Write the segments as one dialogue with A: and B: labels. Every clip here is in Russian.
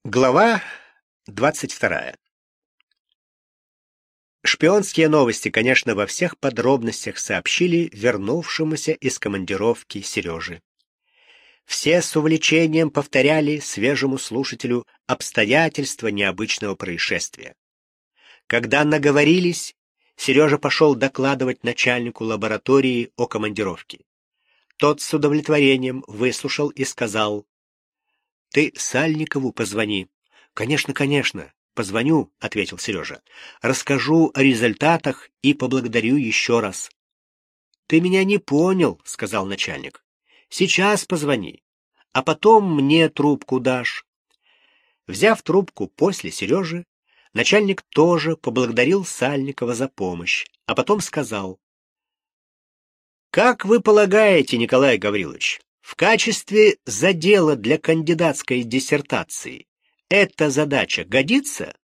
A: Глава 22. Шпионские новости, конечно, во всех подробностях сообщили вернувшемуся из командировки Сереже. Все с увлечением повторяли свежему слушателю обстоятельства необычного происшествия. Когда наговорились, Сережа пошел докладывать начальнику лаборатории о командировке. Тот с удовлетворением выслушал и сказал: «Ты Сальникову позвони». «Конечно, конечно, позвоню», — ответил Сережа. «Расскажу о результатах и поблагодарю еще раз». «Ты меня не понял», — сказал начальник. «Сейчас позвони, а потом мне трубку дашь». Взяв трубку после Сережи, начальник тоже поблагодарил Сальникова за помощь, а потом сказал: «Как вы полагаете, Николай Гаврилович, в качестве задела для кандидатской диссертации эта задача годится?»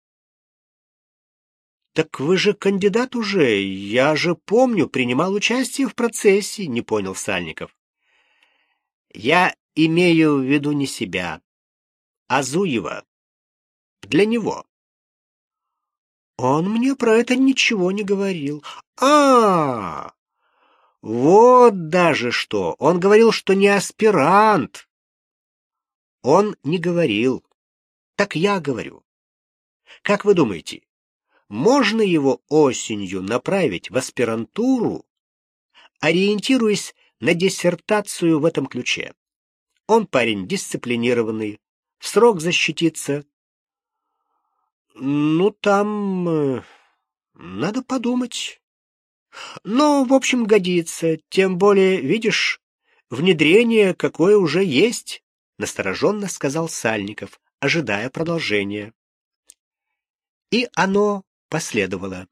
A: «Так вы же кандидат уже, я же помню, принимал участие в процессе», — не понял Сальников. «Я имею в виду не себя, а Зуева. Для него». «Он мне про это ничего не говорил». «А, вот даже что! Он говорил, что не аспирант». «Он не говорил. Так я говорю. Как вы думаете, можно его осенью направить в аспирантуру, ориентируясь на диссертацию в этом ключе? Он парень дисциплинированный, в срок защитится». «Ну, там надо подумать». «Ну, в общем, годится. Тем более, видишь, внедрение какое уже есть», — настороженно сказал Сальников, ожидая продолжения. И оно последовало.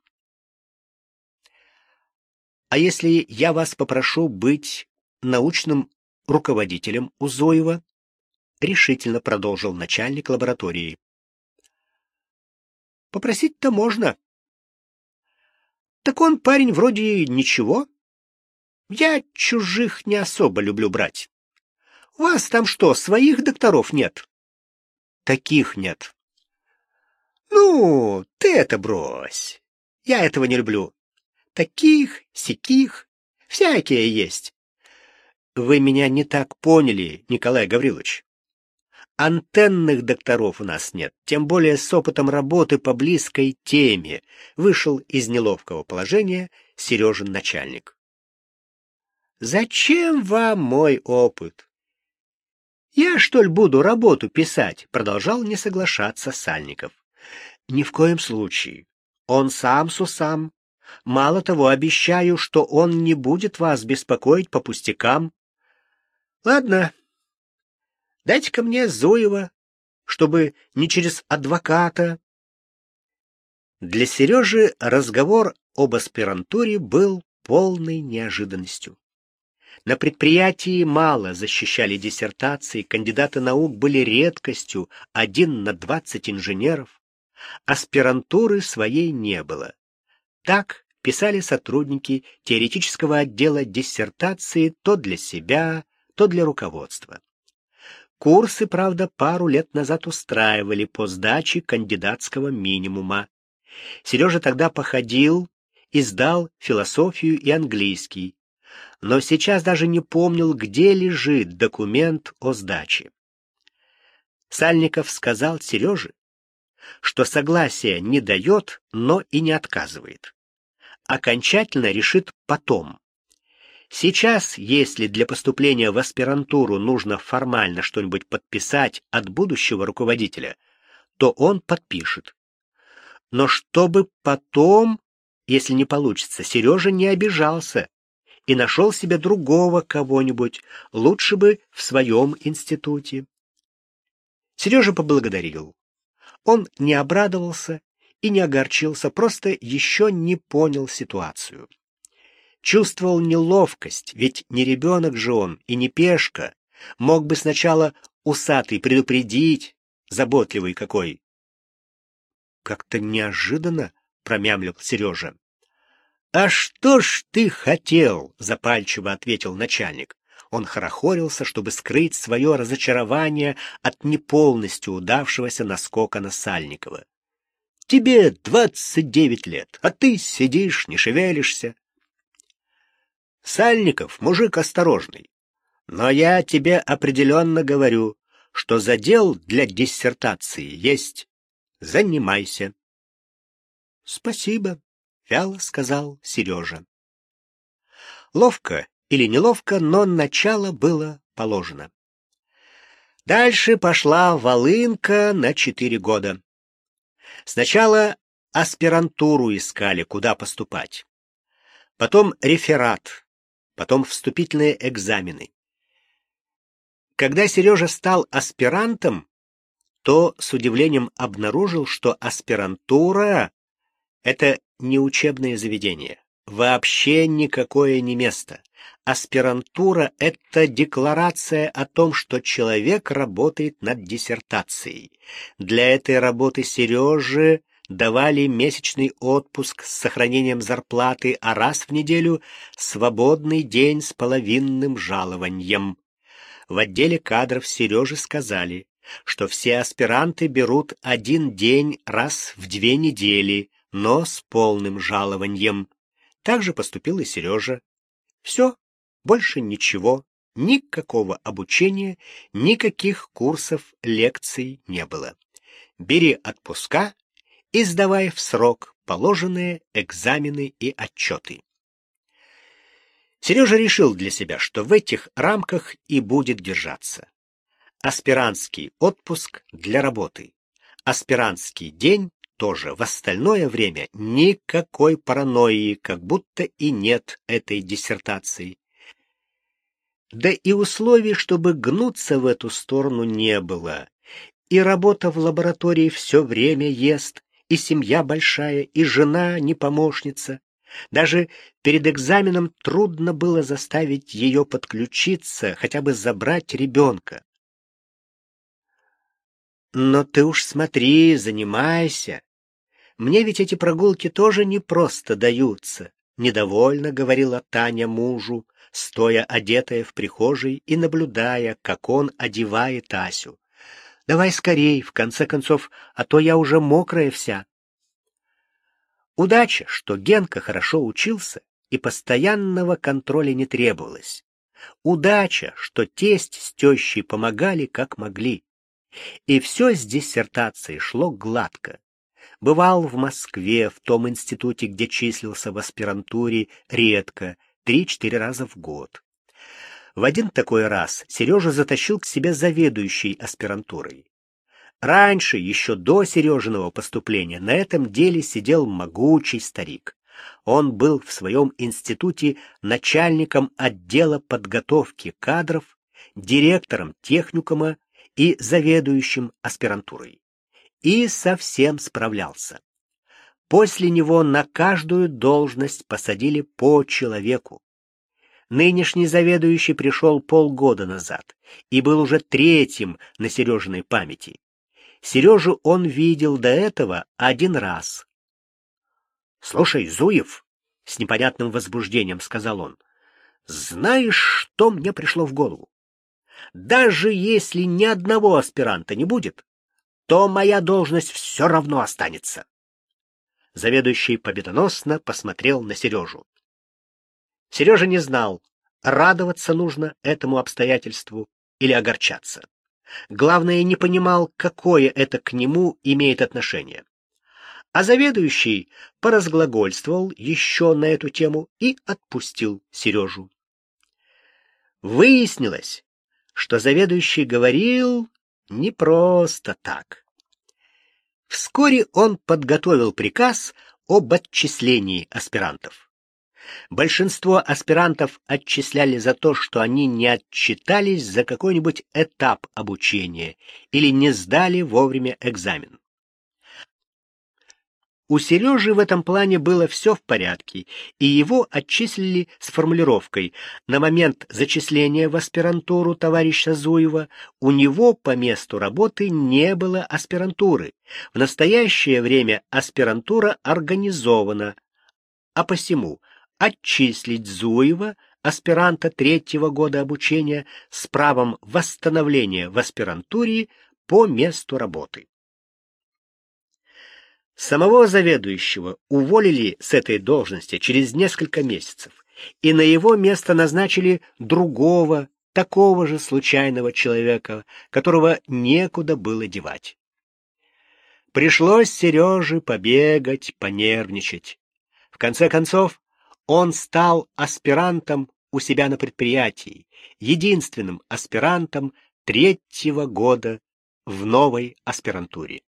A: «А если я вас попрошу быть научным руководителем у Зуева?» — решительно продолжил начальник лаборатории. «Попросить-то можно. Так он парень вроде ничего. Я чужих не особо люблю брать. У вас там что, своих докторов нет?» «Таких нет». «Ну, ты это брось. Я этого не люблю. Таких, сяких, всякие есть». «Вы меня не так поняли, Николай Гаврилович. Антенных докторов у нас нет, тем более с опытом работы по близкой теме», — вышел из неловкого положения Сережин начальник. «Зачем вам мой опыт? Я, что ли, буду работу писать?» — продолжал не соглашаться Сальников. «Ни в коем случае. Он сам с усам. Мало того, обещаю, что он не будет вас беспокоить по пустякам. Ладно, дайте-ка мне Зуева, чтобы не через адвоката». Для Сережи разговор об аспирантуре был полной неожиданностью. На предприятии мало защищали диссертации, кандидаты наук были редкостью, 1 на 20 инженеров. Аспирантуры своей не было. Так писали сотрудники теоретического отдела диссертации то для себя, то для руководства. Курсы, правда, пару лет назад устраивали по сдаче кандидатского минимума. Сережа тогда походил и сдал философию и английский, но сейчас даже не помнил, где лежит документ о сдаче. Сальников сказал Сереже, что согласия не дает, но и не отказывает. Окончательно решит потом. Сейчас, если для поступления в аспирантуру нужно формально что-нибудь подписать от будущего руководителя, то он подпишет. Но чтобы потом, если не получится, Сережа не обижался и нашел себе другого кого-нибудь, лучше бы в своем институте. Сережа поблагодарил. Он не обрадовался и не огорчился, просто еще не понял ситуацию. Чувствовал неловкость, ведь не ребенок же он и не пешка. Мог бы сначала усатый предупредить, заботливый какой. «Как-то неожиданно», — промямлил Сережа. «А что ж ты хотел?» — запальчиво ответил начальник. Он хорохорился, чтобы скрыть свое разочарование от неполностью удавшегося наскока на Сальникова. «Тебе 29 лет, а ты сидишь, не шевелишься». «Сальников мужик осторожный, но я тебе определенно говорю, что задел для диссертации есть. Занимайся». «Спасибо», — вяло сказал Сережа. Ловко или неловко, но начало было положено. Дальше пошла волынка на 4 года. Сначала аспирантуру искали, куда поступать. Потом реферат, потом вступительные экзамены. Когда Сережа стал аспирантом, то с удивлением обнаружил, что аспирантура — это не учебное заведение. Вообще никакое не место. Аспирантура — это декларация о том, что человек работает над диссертацией. Для этой работы Сереже давали месячный отпуск с сохранением зарплаты, а раз в неделю свободный день с половинным жалованием. В отделе кадров Сереже сказали, что все аспиранты берут 1 день раз в 2 недели, но с полным жалованием. Так же поступил и Сережа. Все, больше ничего, никакого обучения, никаких курсов, лекций не было. Бери отпуска и сдавай в срок положенные экзамены и отчеты. Сережа решил для себя, что в этих рамках и будет держаться. Аспирантский отпуск для работы, аспирантский день тоже. В остальное время никакой паранойи, как будто и нет этой диссертации. Да и условий, чтобы гнуться в эту сторону, не было. И работа в лаборатории все время ест, и семья большая, и жена не помощница. Даже перед экзаменом трудно было заставить ее подключиться, хотя бы забрать ребенка. «Но ты уж смотри, занимайся. Мне ведь эти прогулки тоже не просто даются», — недовольно говорила Таня мужу, стоя одетая в прихожей и наблюдая, как он одевает Асю. «Давай скорей, в конце концов, а то я уже мокрая вся». Удача, что Генка хорошо учился и постоянного контроля не требовалось. Удача, что тесть с тещей помогали как могли. И все с диссертацией шло гладко. Бывал в Москве, в том институте, где числился в аспирантуре, редко, 3-4 раза в год. В один такой раз Сережа затащил к себе заведующий аспирантурой. Раньше, еще до Сережиного поступления, на этом деле сидел могучий старик. Он был в своем институте начальником отдела подготовки кадров, директором техникума и заведующим аспирантурой. И совсем справлялся. После него на каждую должность посадили по человеку. Нынешний заведующий пришел полгода назад и был уже 3-м на Сережиной памяти. Сережу он видел до этого 1 раз. «Слушай, Зуев», — с непонятным возбуждением сказал он, — «знаешь, что мне пришло в голову? Даже если ни одного аспиранта не будет, то моя должность все равно останется». Заведующий победоносно посмотрел на Сережу. Сережа не знал, радоваться нужно этому обстоятельству или огорчаться. Главное, не понимал, какое это к нему имеет отношение. А заведующий поразглагольствовал еще на эту тему и отпустил Сережу. Выяснилось, что заведующий говорил не просто так. Вскоре он подготовил приказ об отчислении аспирантов. Большинство аспирантов отчисляли за то, что они не отчитались за какой-нибудь этап обучения или не сдали вовремя экзамен. У Сережи в этом плане было все в порядке, и его отчислили с формулировкой: на момент зачисления в аспирантуру товарища Зуева у него по месту работы не было аспирантуры. В настоящее время аспирантура организована, а посему отчислить Зуева аспиранта третьего года обучения с правом восстановления в аспирантуре по месту работы. Самого заведующего уволили с этой должности через несколько месяцев, и на его место назначили другого, такого же случайного человека, которого некуда было девать. Пришлось Сереже побегать, понервничать. В конце концов, он стал аспирантом у себя на предприятии, единственным аспирантом третьего года в новой аспирантуре.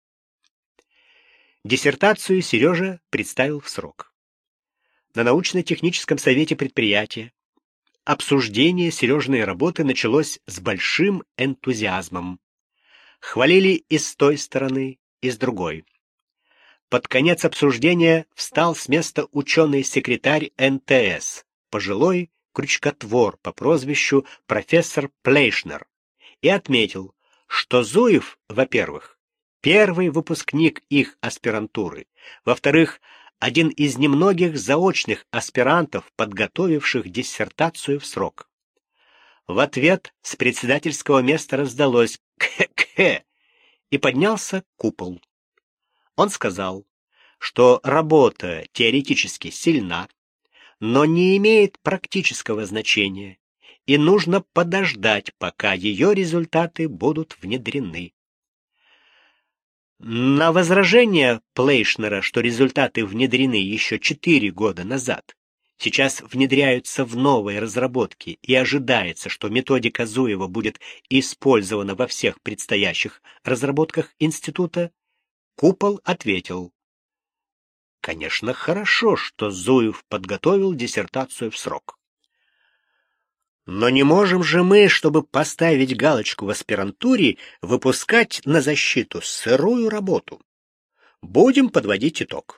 A: Диссертацию Сережа представил в срок. На научно-техническом совете предприятия обсуждение Сережиной работы началось с большим энтузиазмом. Хвалили и с той стороны, и с другой. Под конец обсуждения встал с места ученый-секретарь НТС, пожилой крючкотвор по прозвищу профессор Плейшнер, и отметил, что Зуев, во-первых, первый выпускник их аспирантуры, во-вторых, один из немногих заочных аспирантов, подготовивших диссертацию в срок. В ответ с председательского места раздалось «кхе-кхе», и поднялся купол. Он сказал, что работа теоретически сильна, но не имеет практического значения, и нужно подождать, пока ее результаты будут внедрены. На возражение Плейшнера, что результаты внедрены еще 4 года назад, сейчас внедряются в новые разработки и ожидается, что методика Зуева будет использована во всех предстоящих разработках института, Купол ответил: «Конечно, хорошо, что Зуев подготовил диссертацию в срок. Но не можем же мы, чтобы поставить галочку в аспирантуре, выпускать на защиту сырую работу. Будем подводить итог».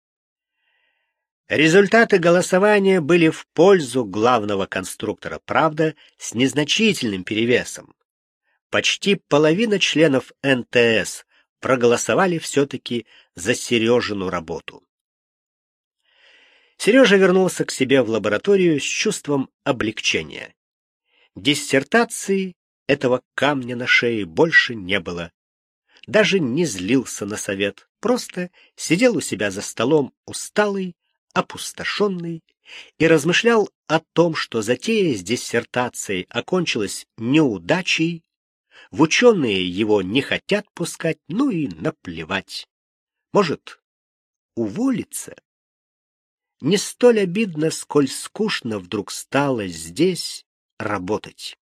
A: Результаты голосования были в пользу главного конструктора, правда, с незначительным перевесом. Почти половина членов НТС проголосовали все-таки за Сережину работу. Сережа вернулся к себе в лабораторию с чувством облегчения. Диссертации этого камня на шее больше не было. Даже не злился на совет, просто сидел у себя за столом усталый, опустошенный, и размышлял о том, что затея с диссертацией окончилась неудачей, в ученые его не хотят пускать, ну и наплевать. Может, уволиться? Не столь обидно, сколь скучно вдруг стало здесь работать.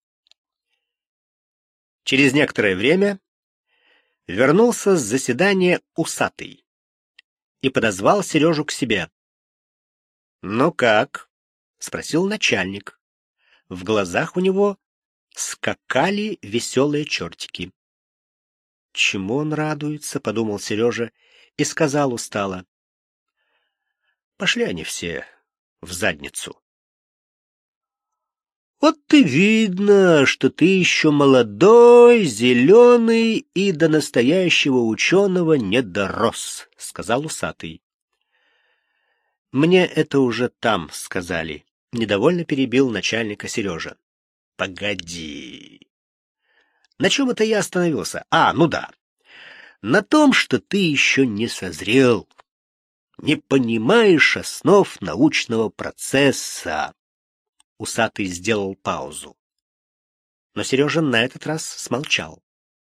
A: Через некоторое время вернулся с заседания усатый и подозвал Сережу к себе. «Ну как?» — спросил начальник. В глазах у него скакали веселые чертики. «Чему он радуется?» — подумал Сережа и сказал устало: «Пошли они все в задницу». «Вот и видно, что ты еще молодой, зеленый и до настоящего ученого не дорос», — сказал усатый. «Мне это уже там сказали», — недовольно перебил начальника Сережа. «Погоди. На чем это я остановился? Ну да. На том, что ты еще не созрел, не понимаешь основ научного процесса». Усатый сделал паузу. Но Сережа на этот раз смолчал.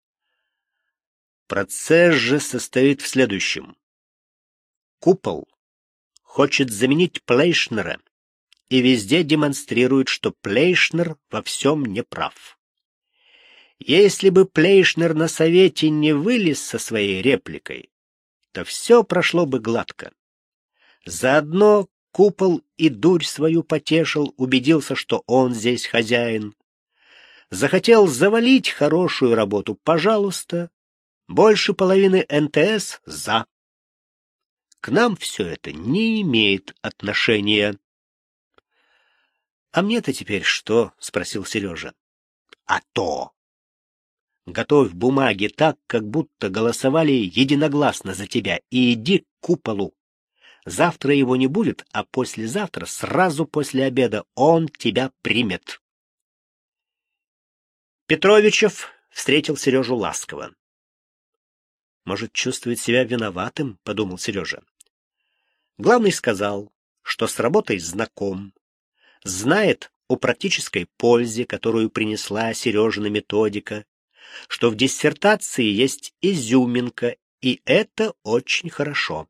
A: Процесс же состоит в следующем. Купол хочет заменить Плейшнера и везде демонстрирует, что Плейшнер во всем не прав. Если бы Плейшнер на совете не вылез со своей репликой, то все прошло бы гладко. Заодно Купол и дурь свою потешил, убедился, что он здесь хозяин. Захотел завалить хорошую работу, пожалуйста. Больше половины НТС за. К нам все это не имеет отношения. — А мне-то теперь что? — спросил Сережа. — А то! Готовь бумаги так, как будто голосовали единогласно за тебя, и иди к Куполу. Завтра его не будет, а послезавтра, сразу после обеда, он тебя примет. Петровичев встретил Сережу ласково. «Может, чувствует себя виноватым?» — подумал Сережа. Главный сказал, что с работой знаком, знает о практической пользе, которую принесла Сережина методика, что в диссертации есть изюминка, и это очень хорошо.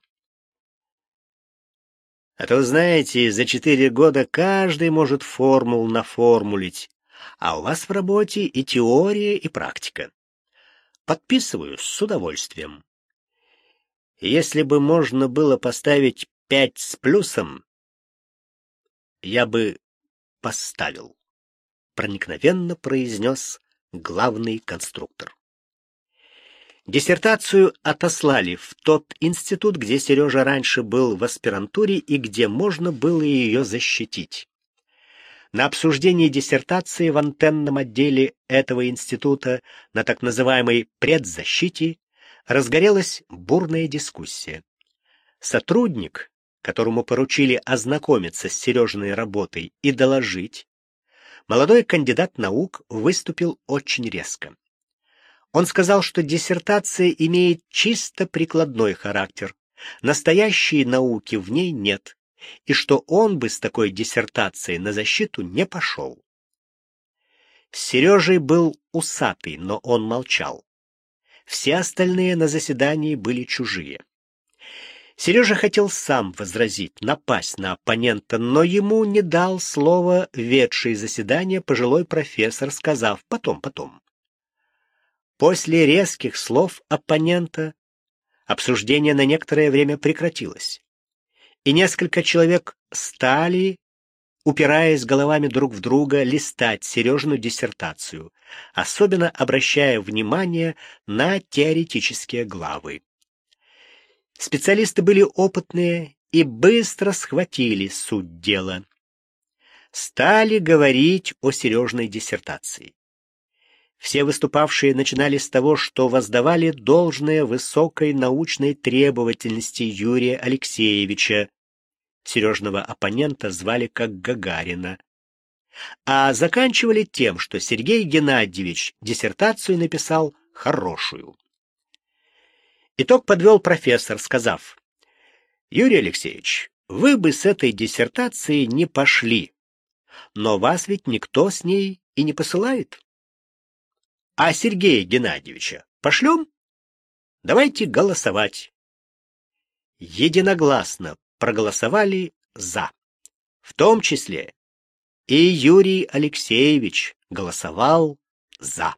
A: А то, знаете, за 4 года каждый может формул наформулить, а у вас в работе и теория, и практика. Подписываю с удовольствием. Если бы можно было поставить 5 с плюсом, я бы поставил, проникновенно произнес главный конструктор. Диссертацию отослали в тот институт, где Сережа раньше был в аспирантуре и где можно было ее защитить. На обсуждении диссертации в антенном отделе этого института на так называемой предзащите разгорелась бурная дискуссия. Сотрудник, которому поручили ознакомиться с Сережиной работой и доложить, молодой кандидат наук выступил очень резко. Он сказал, что диссертация имеет чисто прикладной характер, настоящей науки в ней нет, и что он бы с такой диссертацией на защиту не пошел. С Сережей был усатый, но он молчал. Все остальные на заседании были чужие. Сережа хотел сам возразить, напасть на оппонента, но ему не дал слова ведший заседание пожилой профессор, сказав «потом». После резких слов оппонента обсуждение на некоторое время прекратилось, и несколько человек стали, упираясь головами друг в друга, листать Сережину диссертацию, особенно обращая внимание на теоретические главы. Специалисты были опытные и быстро схватили суть дела. Стали говорить о Сережиной диссертации. Все выступавшие начинали с того, что воздавали должное высокой научной требовательности Юрия Алексеевича. Сережного оппонента звали как Гагарина. А заканчивали тем, что Сергей Геннадьевич диссертацию написал хорошую. Итог подвел профессор, сказав: «Юрий Алексеевич, вы бы с этой диссертацией не пошли, но вас ведь никто с ней и не посылает. А Сергея Геннадьевича пошлем? Давайте голосовать». Единогласно проголосовали «за». В том числе и Юрий Алексеевич голосовал «за».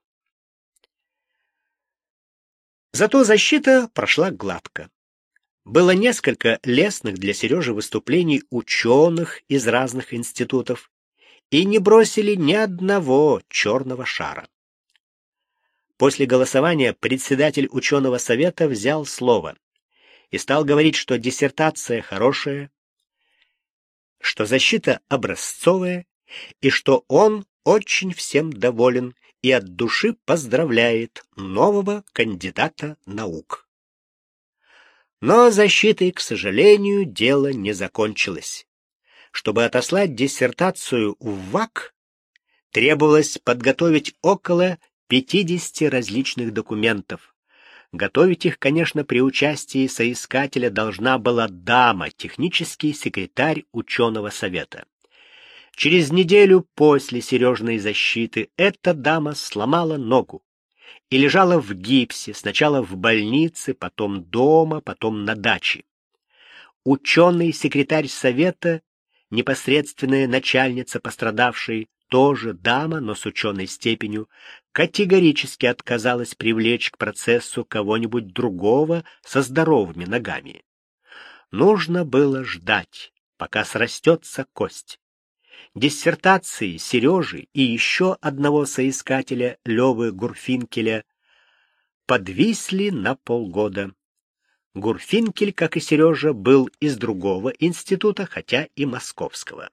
A: Зато защита прошла гладко. Было несколько лестных для Сережи выступлений ученых из разных институтов, и не бросили ни одного черного шара. После голосования председатель ученого совета взял слово и стал говорить, что диссертация хорошая, что защита образцовая, и что он очень всем доволен и от души поздравляет нового кандидата наук. Но защитой, к сожалению, дело не закончилось. Чтобы отослать диссертацию в ВАК, требовалось подготовить около 50 различных документов. Готовить их, конечно, при участии соискателя должна была дама, технический секретарь ученого совета. Через неделю после Сережиной защиты эта дама сломала ногу и лежала в гипсе, сначала в больнице, потом дома, потом на даче. Ученый секретарь совета, непосредственная начальница пострадавшей, тоже дама, но с ученой степенью, категорически отказалась привлечь к процессу кого-нибудь другого со здоровыми ногами. Нужно было ждать, пока срастется кость. Диссертации Сережи и еще одного соискателя, Левы Гурфинкеля, подвисли на полгода. Гурфинкель, как и Сережа, был из другого института, хотя и московского.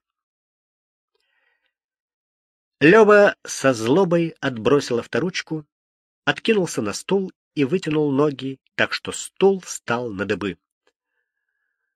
A: Лева со злобой отбросил авторучку, откинулся на стул и вытянул ноги, так что стул стал на дыбы.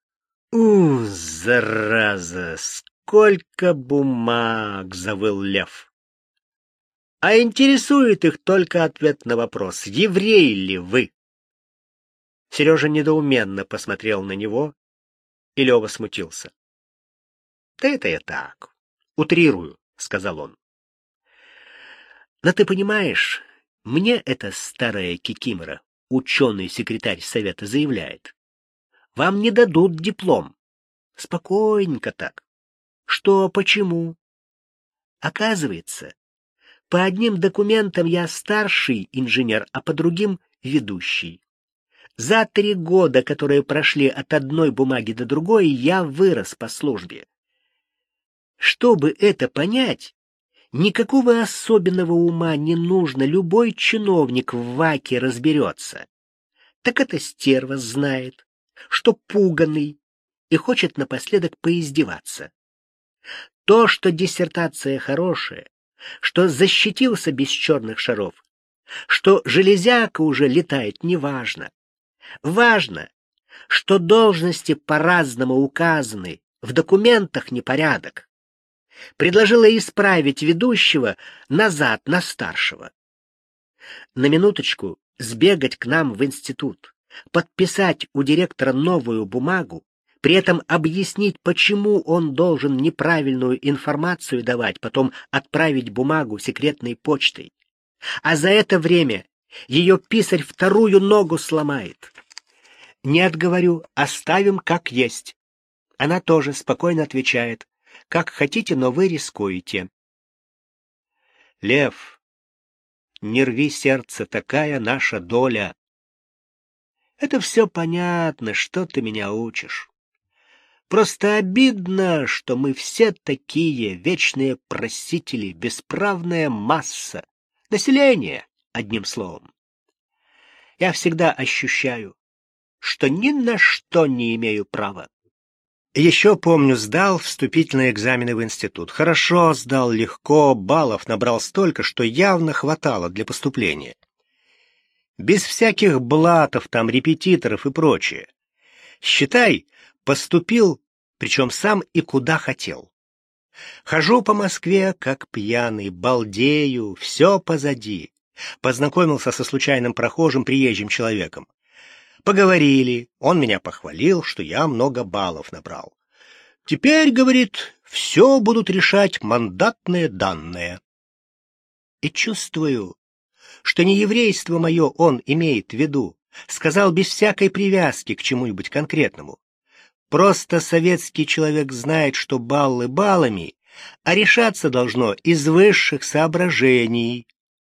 A: Зараза, сколько бумаг!» — завыл Лев. «А интересует их только ответ на вопрос, еврей ли вы?» Сережа недоуменно посмотрел на него, и Лева смутился. «Да это я так, утрирую», — сказал он. «Но ты понимаешь, мне эта старая кикимора, ученый-секретарь совета, заявляет. Вам не дадут диплом. Спокойненько так. Что, почему? Оказывается, по одним документам я старший инженер, а по другим — ведущий. За 3 года, которые прошли от одной бумаги до другой, я вырос по службе. Чтобы это понять, никакого особенного ума не нужно, любой чиновник в ВАКе разберется. Так эта стерва знает, что пуганый, и хочет напоследок поиздеваться. То, что диссертация хорошая, что защитился без черных шаров, что железяка уже летает, неважно. Важно, что должности по-разному указаны, в документах непорядок. Предложила исправить ведущего назад на старшего. На минуточку сбегать к нам в институт, подписать у директора новую бумагу, при этом объяснить, почему он должен неправильную информацию давать, потом отправить бумагу секретной почтой. А за это время ее писарь вторую ногу сломает. Нет, говорю, оставим как есть. Она тоже спокойно отвечает: как хотите, но вы рискуете. Лев, не рви сердце, такая наша доля. Это все понятно, что ты меня учишь. Просто обидно, что мы все такие вечные просители, бесправная масса, население, одним словом. Я всегда ощущаю, что ни на что не имею права. Еще, помню, сдал вступительные экзамены в институт. Хорошо сдал, легко, баллов набрал столько, что явно хватало для поступления. Без всяких блатов, там, репетиторов и прочее. Считай, поступил, причем сам и куда хотел. Хожу по Москве, как пьяный, балдею, все позади. Познакомился со случайным прохожим, приезжим человеком. Поговорили, он меня похвалил, что я много баллов набрал. Теперь, говорит, все будут решать мандатные данные. И чувствую, что не еврейство мое он имеет в виду, сказал без всякой привязки к чему-нибудь конкретному. Просто советский человек знает, что баллы баллами, а решаться должно из высших соображений.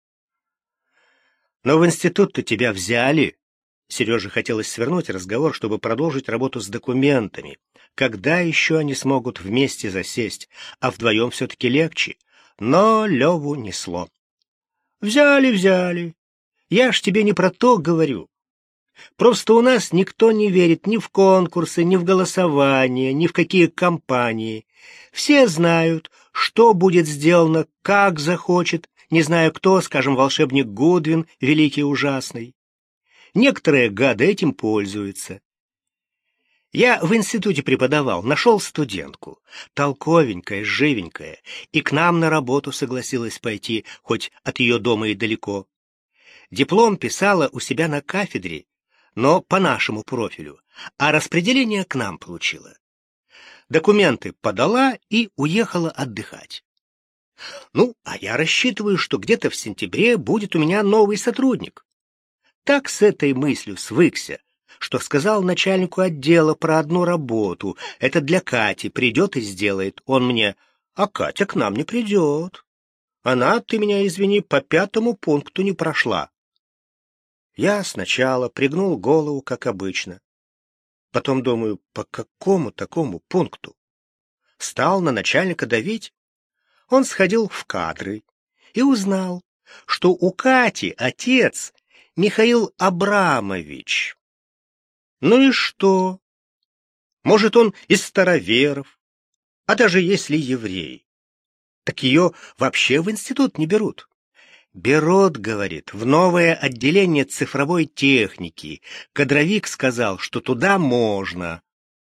A: Но в институт-то тебя взяли. Сереже хотелось свернуть разговор, чтобы продолжить работу с документами. Когда еще они смогут вместе засесть, а вдвоем все-таки легче? Но Леву несло. Взяли. Я ж тебе не про то говорю. Просто у нас никто не верит ни в конкурсы, ни в голосование, ни в какие кампании. Все знают, что будет сделано, как захочет, не знаю кто, скажем, волшебник Гудвин, великий и ужасный. Некоторые гады этим пользуются. Я в институте преподавал, нашел студентку, толковенькая, живенькая, и к нам на работу согласилась пойти, хоть от ее дома и далеко. Диплом писала у себя на кафедре, но по нашему профилю, а распределение к нам получила. Документы подала и уехала отдыхать. Ну, а я рассчитываю, что где-то в сентябре будет у меня новый сотрудник. Так с этой мыслью свыкся, что сказал начальнику отдела про одну работу. Это для Кати, придет и сделает. Он мне: а Катя к нам не придет. Она, ты меня извини, по 5-му пункту не прошла. Я сначала пригнул голову, как обычно. Потом думаю, по какому такому пункту? Стал на начальника давить. Он сходил в кадры и узнал, что у Кати отец Михаил Абрамович. Ну и что? Может, он из староверов, а даже если еврей. Так ее вообще в институт не берут. Берут, говорит, в новое отделение цифровой техники. Кадровик сказал, что туда можно.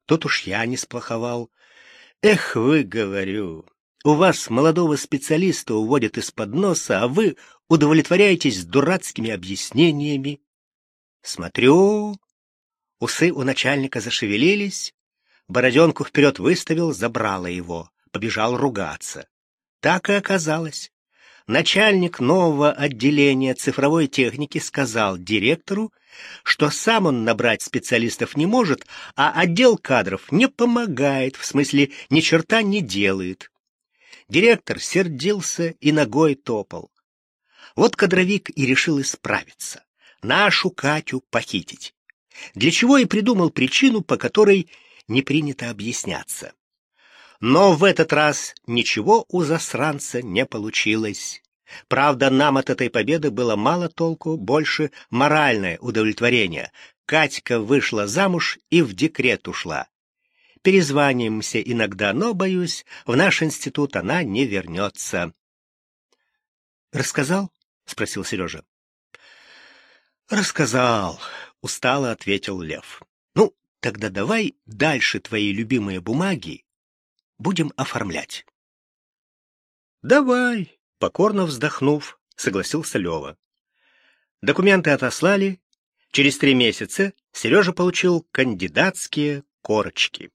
A: Тут уж я не сплоховал. Эх вы, говорю, у вас молодого специалиста уводят из-под носа, а вы удовлетворяетесь дурацкими объяснениями. Смотрю, усы у начальника зашевелились, бороденку вперед выставил, забрало его, побежал ругаться. Так и оказалось. Начальник нового отделения цифровой техники сказал директору, что сам он набрать специалистов не может, а отдел кадров не помогает, в смысле ни черта не делает. Директор сердился и ногой топал. Вот кадровик и решил исправиться, нашу Катю похитить. Для чего и придумал причину, по которой не принято объясняться. Но в этот раз ничего у засранца не получилось. Правда, нам от этой победы было мало толку, больше моральное удовлетворение. Катька вышла замуж и в декрет ушла. Перезваниваемся иногда, но, боюсь, в наш институт она не вернется. «Рассказал?» — спросил Сережа. «Рассказал», — устало ответил Лев. «Ну, тогда давай дальше твои любимые бумаги будем оформлять». «Давай», — покорно вздохнув, согласился Лева. Документы отослали. Через 3 месяца Сережа получил кандидатские корочки.